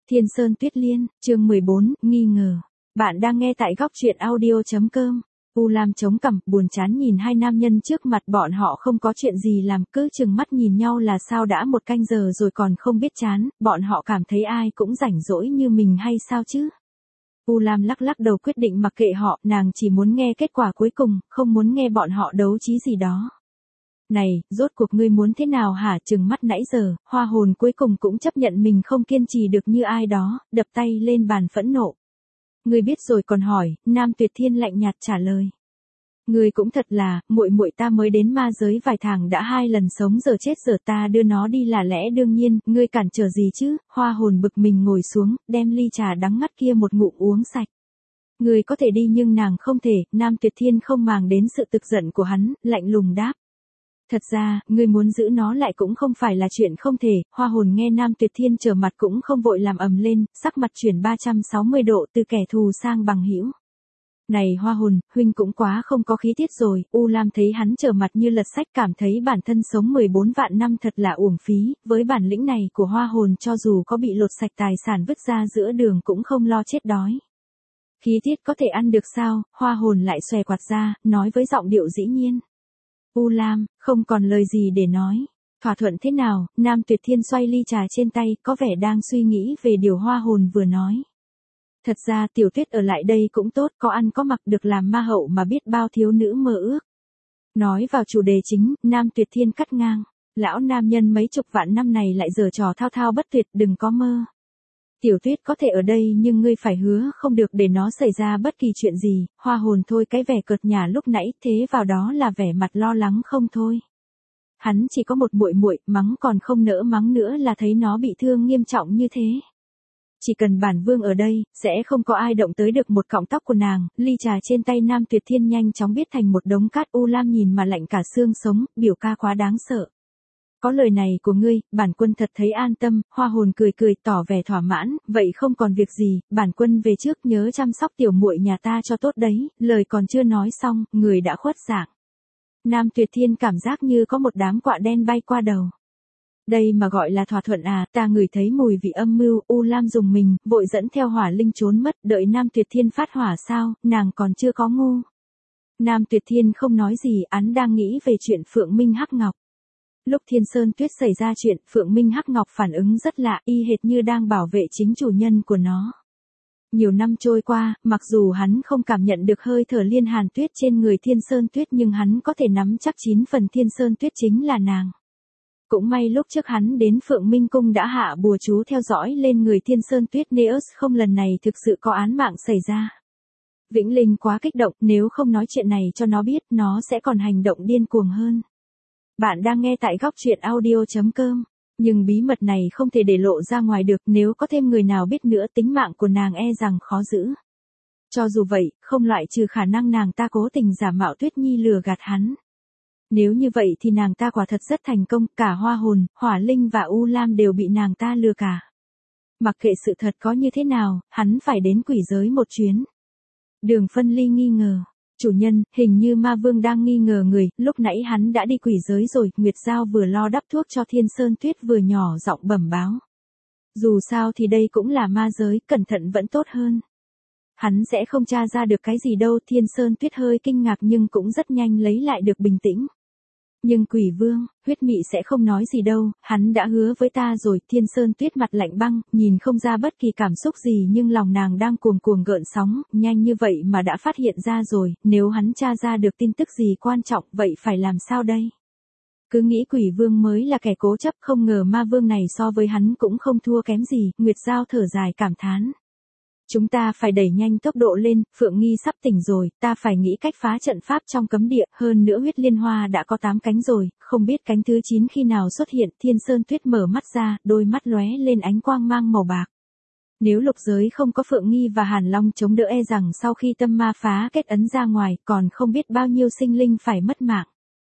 Thiên Sơn Tuyết Liên, chương 14, nghi ngờ. Bạn đang nghe tại góc truyện audio.com. U Lam chống cằm, buồn chán nhìn hai nam nhân trước mặt, bọn họ không có chuyện gì làm, cứ chừng mắt nhìn nhau là sao, đã một canh giờ rồi còn không biết chán, bọn họ cảm thấy ai cũng rảnh rỗi như mình hay sao chứ. U Lam lắc lắc đầu, quyết định mặc kệ họ, nàng chỉ muốn nghe kết quả cuối cùng, không muốn nghe bọn họ đấu trí gì đó. Này, rốt cuộc ngươi muốn thế nào hả? Chừng mắt nãy giờ, Hoa Hồn cuối cùng cũng chấp nhận mình không kiên trì được như ai đó, đập tay lên bàn phẫn nộ. Ngươi biết rồi còn hỏi? Nam Tuyệt Thiên lạnh nhạt trả lời. Ngươi cũng thật là, muội muội ta mới đến ma giới vài tháng đã 2 lần sống giờ chết giờ ta đưa nó đi là lẽ đương nhiên, ngươi cản trở gì chứ? Hoa Hồn bực mình ngồi xuống, đem ly trà đắng ngắt kia một ngụm uống sạch. Ngươi có thể đi nhưng nàng không thể. Nam Tuyệt Thiên không màng đến sự tức giận của hắn, lạnh lùng đáp. Thật ra, ngươi muốn giữ nó lại cũng không phải là chuyện không thể. Hoa Hồn nghe Nam Tuyệt Thiên trở mặt cũng không vội làm ầm lên, sắc mặt chuyển 360 độ từ kẻ thù sang bằng hữu. Này Hoa Hồn, huynh cũng quá không có khí tiết rồi. U Lam thấy hắn trở mặt như lật sách, cảm thấy bản thân sống 14 vạn năm thật là uổng phí. Với bản lĩnh này của Hoa Hồn, cho dù có bị lột sạch tài sản vứt ra giữa đường cũng không lo chết đói. Khí tiết có thể ăn được sao? Hoa Hồn lại xòe quạt ra, nói với giọng điệu dĩ nhiên. U Lam, không còn lời gì để nói. Thỏa thuận thế nào? Nam Tuyệt Thiên xoay ly trà trên tay, có vẻ đang suy nghĩ về điều Hoa Hồn vừa nói. Thật ra Tiểu Tuyết ở lại đây cũng tốt, có ăn có mặc, được làm ma hậu mà biết bao thiếu nữ mơ ước. Nói vào chủ đề chính, Nam Tuyệt Thiên cắt ngang. Lão nam nhân mấy chục vạn năm này lại giở trò thao thao bất tuyệt, đừng có mơ. Tiểu Tuyết có thể ở đây nhưng ngươi phải hứa không được để nó xảy ra bất kỳ chuyện gì. Hoa Hồn thôi cái vẻ cợt nhả lúc nãy, thế vào đó là vẻ mặt lo lắng không thôi. Hắn chỉ có một muội muội, mắng còn không nỡ mắng nữa là thấy nó bị thương nghiêm trọng như thế. Chỉ cần bản vương ở đây, sẽ không có ai động tới được một cọng tóc của nàng. Ly trà trên tay Nam Tuyệt Thiên nhanh chóng biết thành một đống cát. U Lam nhìn mà lạnh cả xương sống, biểu ca quá đáng sợ. Có lời này của ngươi, bản quân thật thấy an tâm. Hoa Hồn cười cười tỏ vẻ thỏa mãn, vậy không còn việc gì, bản quân về trước nhớ chăm sóc tiểu muội nhà ta cho tốt đấy. Lời còn chưa nói xong, người đã khuất dạng. Nam Tuyệt Thiên cảm giác như có một đám quạ đen bay qua đầu. Đây mà gọi là thỏa thuận à? Ta ngửi thấy mùi vị âm mưu. U Lam dùng mình, vội dẫn theo hỏa linh trốn mất, đợi Nam Tuyệt Thiên phát hỏa sao, nàng còn chưa có ngu. Nam Tuyệt Thiên không nói gì, hắn đang nghĩ về chuyện Phượng Minh Hắc Ngọc. Lúc Thiên Sơn Tuyết xảy ra chuyện, Phượng Minh Hắc Ngọc phản ứng rất lạ, y hệt như đang bảo vệ chính chủ nhân của nó. Nhiều năm trôi qua, mặc dù hắn không cảm nhận được hơi thở Liên Hàn Tuyết trên người Thiên Sơn Tuyết nhưng hắn có thể nắm chắc 9 phần Thiên Sơn Tuyết chính là nàng. Cũng may lúc trước hắn đến Phượng Minh Cung đã hạ bùa chú theo dõi lên người Thiên Sơn Tuyết, Neus không lần này thực sự có án mạng xảy ra. Vĩnh Linh quá kích động, nếu không nói chuyện này cho nó biết, nó sẽ còn hành động điên cuồng hơn. Bạn đang nghe tại góc truyện audio.com. Nhưng bí mật này không thể để lộ ra ngoài được, nếu có thêm người nào biết nữa tính mạng của nàng e rằng khó giữ. Cho dù vậy, không loại trừ khả năng nàng ta cố tình giả mạo Tuyết Nhi lừa gạt hắn. Nếu như vậy thì nàng ta quả thật rất thành công, cả Hoa Hồn, Hỏa Linh và U Lam đều bị nàng ta lừa cả. Mặc kệ sự thật có như thế nào, hắn phải đến quỷ giới một chuyến. Đường Phân Ly nghi ngờ. Chủ nhân, hình như ma vương đang nghi ngờ người, lúc nãy hắn đã đi quỷ giới rồi. Nguyệt Giao vừa lo đắp thuốc cho Thiên Sơn Tuyết vừa nhỏ giọng bẩm báo. Dù sao thì đây cũng là ma giới, cẩn thận vẫn tốt hơn. Hắn sẽ không tra ra được cái gì đâu. Thiên Sơn Tuyết hơi kinh ngạc nhưng cũng rất nhanh lấy lại được bình tĩnh. Nhưng Quỷ Vương, Huyết Mị sẽ không nói gì đâu, hắn đã hứa với ta rồi. Thiên Sơn Tuyết mặt lạnh băng, nhìn không ra bất kỳ cảm xúc gì nhưng lòng nàng đang cuồng cuồng gợn sóng, nhanh như vậy mà đã phát hiện ra rồi, nếu hắn tra ra được tin tức gì quan trọng vậy phải làm sao đây? Cứ nghĩ Quỷ Vương mới là kẻ cố chấp, không ngờ ma vương này so với hắn cũng không thua kém gì. Nguyệt Giao thở dài cảm thán. Chúng ta phải đẩy nhanh tốc độ lên, Phượng Nghi sắp tỉnh rồi, ta phải nghĩ cách phá trận pháp trong cấm địa, hơn nữa huyết liên hoa đã có 8 cánh rồi, không biết cánh thứ 9 khi nào xuất hiện. Thiên Sơn Tuyết mở mắt ra, đôi mắt lóe lên ánh quang mang màu bạc. Nếu lục giới không có Phượng Nghi và Hàn Long chống đỡ e rằng sau khi tâm ma phá kết ấn ra ngoài, còn không biết bao nhiêu sinh linh phải mất mạng.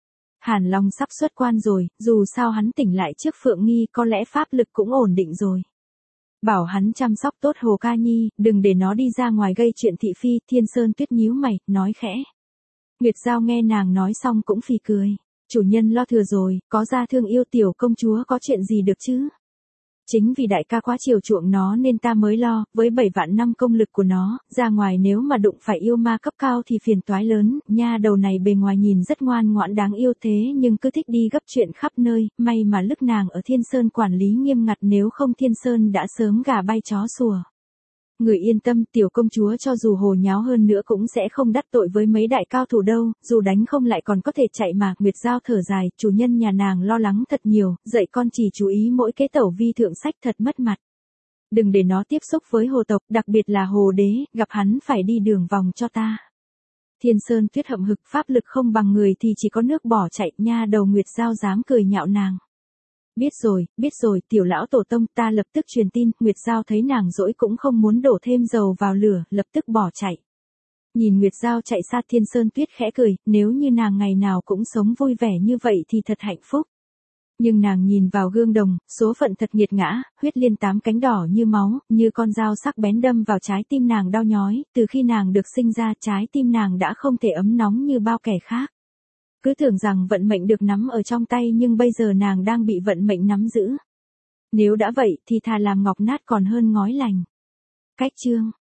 Hàn Long sắp xuất quan rồi, dù sao hắn tỉnh lại trước Phượng Nghi, có lẽ pháp lực cũng ổn định rồi. Bảo hắn chăm sóc tốt Hồ Ca Nhi, đừng để nó đi ra ngoài gây chuyện thị phi. Thiên Sơn Tuyết nhíu mày, nói khẽ. Nguyệt Giao nghe nàng nói xong cũng phì cười. Chủ nhân lo thừa rồi, có ra thương yêu tiểu công chúa có chuyện gì được chứ? Chính vì đại ca quá chiều chuộng nó nên ta mới lo, với 7 vạn năm công lực của nó, ra ngoài nếu mà đụng phải yêu ma cấp cao thì phiền toái lớn, nha đầu này bề ngoài nhìn rất ngoan ngoãn đáng yêu thế nhưng cứ thích đi gấp chuyện khắp nơi, may mà lúc nàng ở Thiên Sơn quản lý nghiêm ngặt nếu không Thiên Sơn đã sớm gà bay chó sủa. Người yên tâm, tiểu công chúa cho dù hồ nháo hơn nữa cũng sẽ không đắc tội với mấy đại cao thủ đâu, dù đánh không lại còn có thể chạy mà. Nguyệt Giao thở dài, chủ nhân nhà nàng lo lắng thật nhiều, dạy con chỉ chú ý mỗi cái tẩu vi thượng sách thật mất mặt. Đừng để nó tiếp xúc với hồ tộc, đặc biệt là hồ đế, gặp hắn phải đi đường vòng cho ta. Thiên Sơn Tuyết hậm hực, pháp lực không bằng người thì chỉ có nước bỏ chạy, nha đầu Nguyệt Giao dám cười nhạo nàng. Biết rồi, tiểu lão tổ tông, ta lập tức truyền tin. Nguyệt Giao thấy nàng dỗi cũng không muốn đổ thêm dầu vào lửa, lập tức bỏ chạy. Nhìn Nguyệt Giao chạy xa, Thiên Sơn Tuyết khẽ cười, nếu như nàng ngày nào cũng sống vui vẻ như vậy thì thật hạnh phúc. Nhưng nàng nhìn vào gương đồng, số phận thật nghiệt ngã, huyết liên 8 cánh đỏ như máu, như con dao sắc bén đâm vào trái tim nàng đau nhói, từ khi nàng được sinh ra trái tim nàng đã không thể ấm nóng như bao kẻ khác. Cứ tưởng rằng vận mệnh được nắm ở trong tay nhưng bây giờ nàng đang bị vận mệnh nắm giữ. Nếu đã vậy thì thà làm ngọc nát còn hơn ngói lành. Cách chương